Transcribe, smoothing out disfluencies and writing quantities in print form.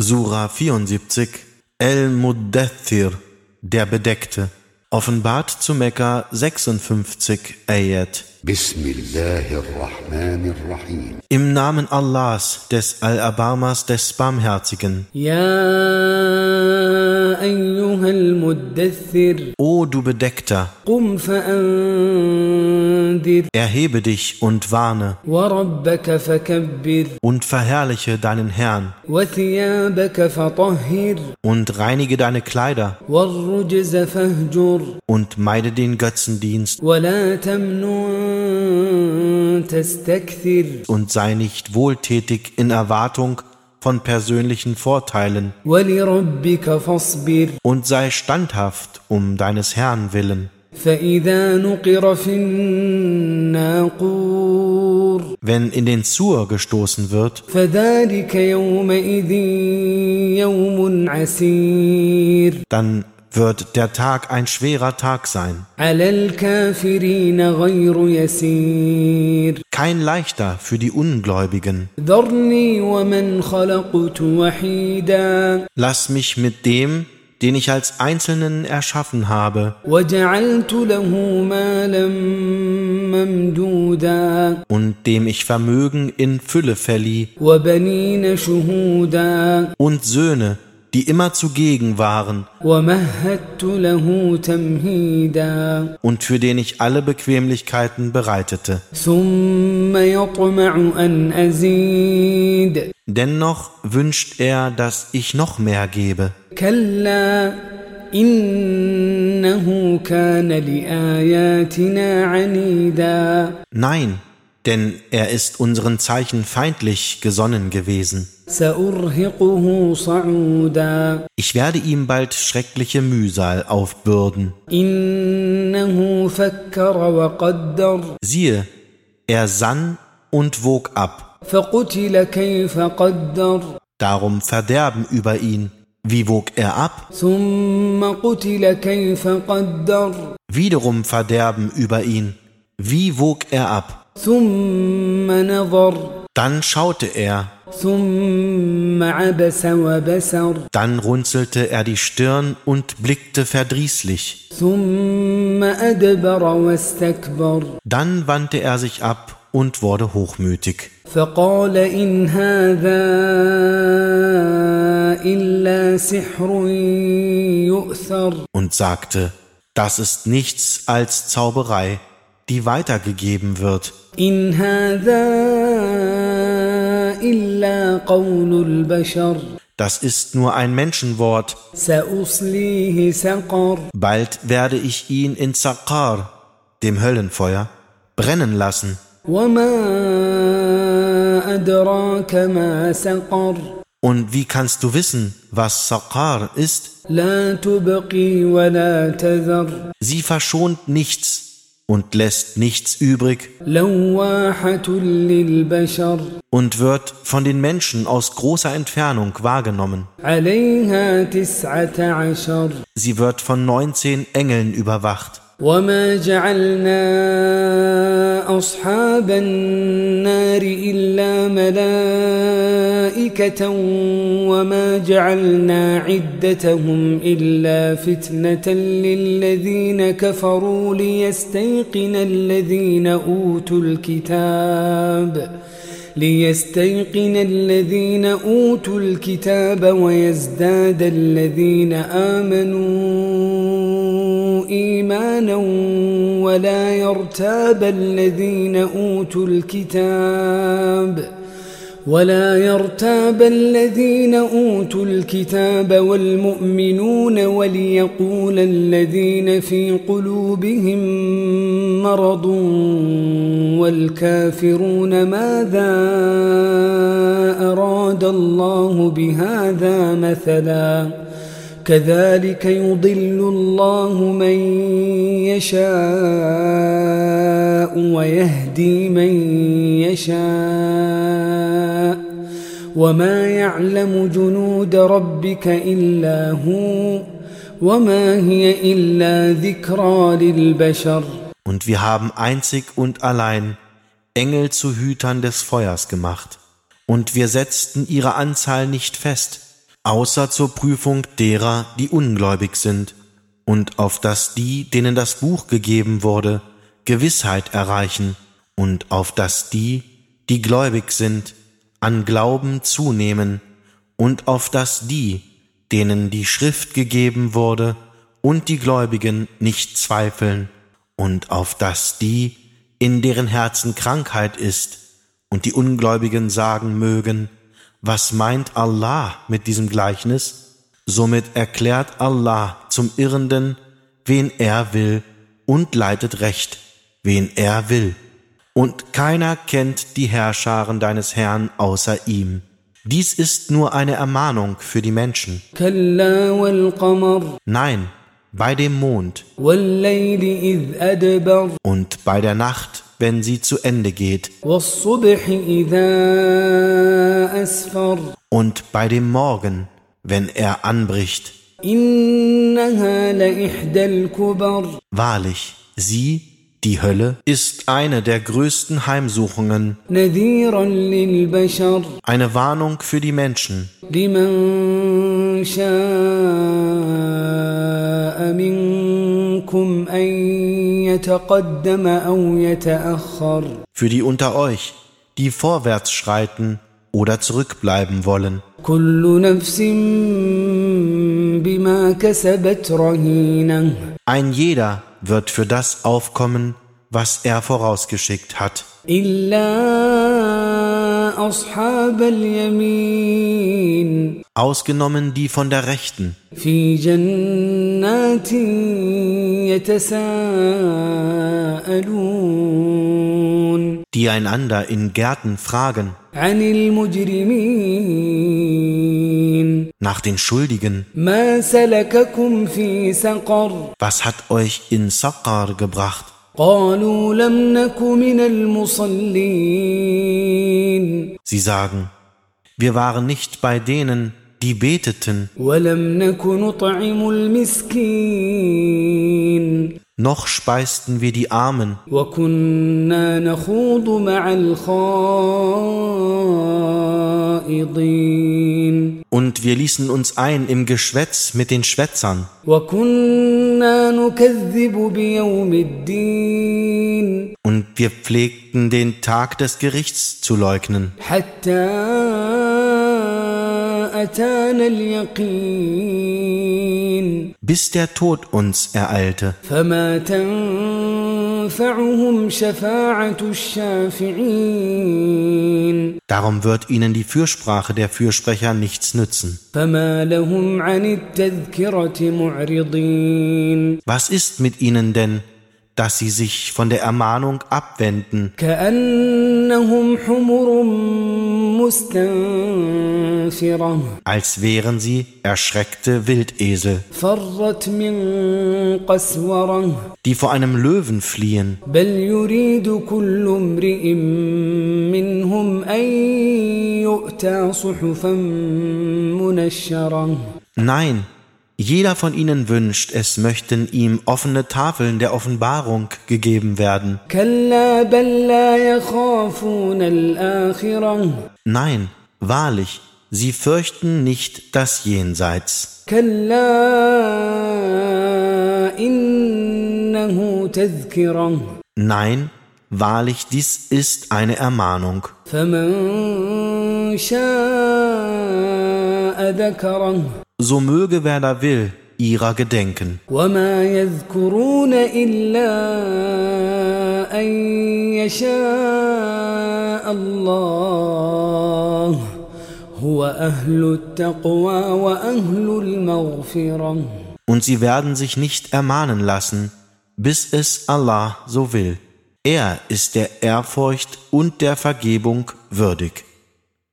Sura 74, El-Muddathir, der Bedeckte, offenbart zu Mekka 56 Ayat. Bismillahirrahmanirrahim. Im Namen Allahs, des Allerbarmers, des Barmherzigen. Ya ayyuhal Muddathir. O du Bedeckter, Qum fa'andir. erhebe dich und warne Wa rabbaka fakabbir. und verherrliche deinen Herrn Wa thiyabaka fatahhir. und reinige deine Kleider Warrujza fahjur. und meide den Götzendienst Wa la tamnun tastakthir. und sei nicht wohltätig in Erwartung von persönlichen Vorteilen Wa li rabbika fasbir. und sei standhaft um deines Herrn willen. فإذا نقر في الناقور Wenn in den Zur gestoßen wird, فذلك يومئذ يوم عسير dann wird der Tag ein schwerer Tag sein, على الكافرين غير يسير kein leichter für die Ungläubigen. ذرني ومن خلقت وحيدا Lass mich mit dem, den ich als Einzelnen erschaffen habe, وجعلت له مالا ممدودا und dem ich Vermögen in Fülle verlieh, وبنين شهودا und Söhne, die immer zugegen waren, ومهدت له تمهيدا und für den ich alle Bequemlichkeiten bereitete. ثم يطمع أن أزيد Dennoch wünscht er, dass ich noch mehr gebe. كلا إنه كان لآياتنا عنيدا Nein, denn er ist unseren Zeichen feindlich gesonnen gewesen. سأرهقه صعودا Ich werde ihm bald schreckliche Mühsal aufbürden. إنه فكر وقدر Siehe, er sann und wog ab. فقتل كيف قدر Darum Verderben über ihn. Wie wog er ab? ثم قتل كيف قدر Wiederum Verderben über ihn. Wie wog er ab? ثم نظر Dann schaute er, ثم عبس وبسر dann runzelte er die Stirn und blickte verdrießlich. ثم أدبر واستكبر Dann wandte er sich ab und wurde hochmütig فقال إن هذا إلا سحر يؤثر und sagte, das ist nichts als Zauberei, die weitergegeben wird. إن هذا إلا قول البشر Das ist nur ein Menschenwort. سأصليه سقر Bald werde ich ihn in Saqar, dem Höllenfeuer, brennen lassen. وما أدراك ما سقر Und wie kannst du wissen, was Saqar ist? لا تبقي ولا تذر Sie verschont nichts und lässt nichts übrig لواحة للبشر und wird von den Menschen aus großer Entfernung wahrgenommen. عليها 19 Sie wird von 19 Engeln überwacht. وما جعلنا أصحاب النار إلا ملائكة وما جعلنا عدتهم إلا فتنة للذين كفروا ليستيقن الذين أوتوا الكتاب ويزداد الذين آمنوا إيمانا ولا يرتاب الذين أوتوا الكتاب والمؤمنون وليقول الذين في قلوبهم مرض والكافرون ماذا أراد الله بهذا مثلا كذلك يضل الله من يشاء ويهدي من يشاء وما يعلم جنود ربك إلا هو وما هي إلا ذكرى للبشر Und wir haben einzig und allein Engel zu Hütern des Feuers gemacht. Und wir setzten ihre Anzahl nicht fest. außer zur Prüfung derer, die ungläubig sind, und auf dass die, denen das Buch gegeben wurde, Gewissheit erreichen, und auf dass die, die gläubig sind, an Glauben zunehmen, und auf dass die, denen die Schrift gegeben wurde, und die Gläubigen nicht zweifeln, und auf dass die, in deren Herzen Krankheit ist, und die Ungläubigen sagen mögen, was meint Allah mit diesem Gleichnis? Somit erklärt Allah zum Irrenden, wen er will, und leitet recht, wen er will. Und keiner kennt die Herrscharen deines Herrn außer ihm. Dies ist nur eine Ermahnung für die Menschen. كلا والقمر Nein, bei dem Mond والليل إذ أدبر und bei der Nacht, wenn sie zu Ende geht, والصبح إذا أسفر und bei dem Morgen, wenn er anbricht. إنها لإحدى الكبر Wahrlich, sie, die Hölle, ist eine der größten Heimsuchungen, نذيرا للبشر eine Warnung für die Menschen, لمن شاء منكم أن يتقدم أو يتأخر für die unter euch, die vorwärts schreiten oder zurückbleiben wollen. كل نفس بما كسبت رهينة Ein jeder wird für das aufkommen, was er vorausgeschickt hat, إلا أصحاب اليمين ausgenommen die von der Rechten, في جنات يتساءلون die einander in Gärten fragen, عن المجرمين nach den Schuldigen, ما سلككم في سقر was hat euch in Saqar gebracht? قالوا لم نك من المصلين Sie sagen, wir waren nicht bei denen, die beteten, ولم نك نطعم المسكين noch speisten wir die Armen وكنا نخوض مع الخائضين und wir ließen uns ein im Geschwätz mit den Schwätzern وكنا نكذب بيوم الدين und wir pflegten den Tag des Gerichts zu leugnen, حتى أتانا اليقين bis der Tod uns ereilte. فما تنفعهم شفاعة الشافعين Darum wird ihnen die Fürsprache der Fürsprecher nichts nützen. فما لهم عن التذكرة معرضين Was ist mit ihnen denn, dass sie sich von der Ermahnung abwenden, كأنهم حمر مستنفرة als wären sie erschreckte Wildesel, فرت من قسورة die vor einem Löwen fliehen. بل يريد كل امرئ منهم أن يؤتى صحفا منشرة Nein, jeder von ihnen wünscht, es möchten ihm offene Tafeln der Offenbarung gegeben werden. كلا بل لا يخافون الآخرة Nein, wahrlich, sie fürchten nicht das Jenseits. كلا إنه تذكرة Nein, wahrlich, dies ist eine Ermahnung. فمن شاء ذكره So möge wer da will, ihrer gedenken. وما يذكرون إلا أن يشاء الله هو أهل التقوى وأهل المغفرة Und sie werden sich nicht ermahnen lassen, bis es Allah so will. Er ist der Ehrfurcht und der Vergebung würdig.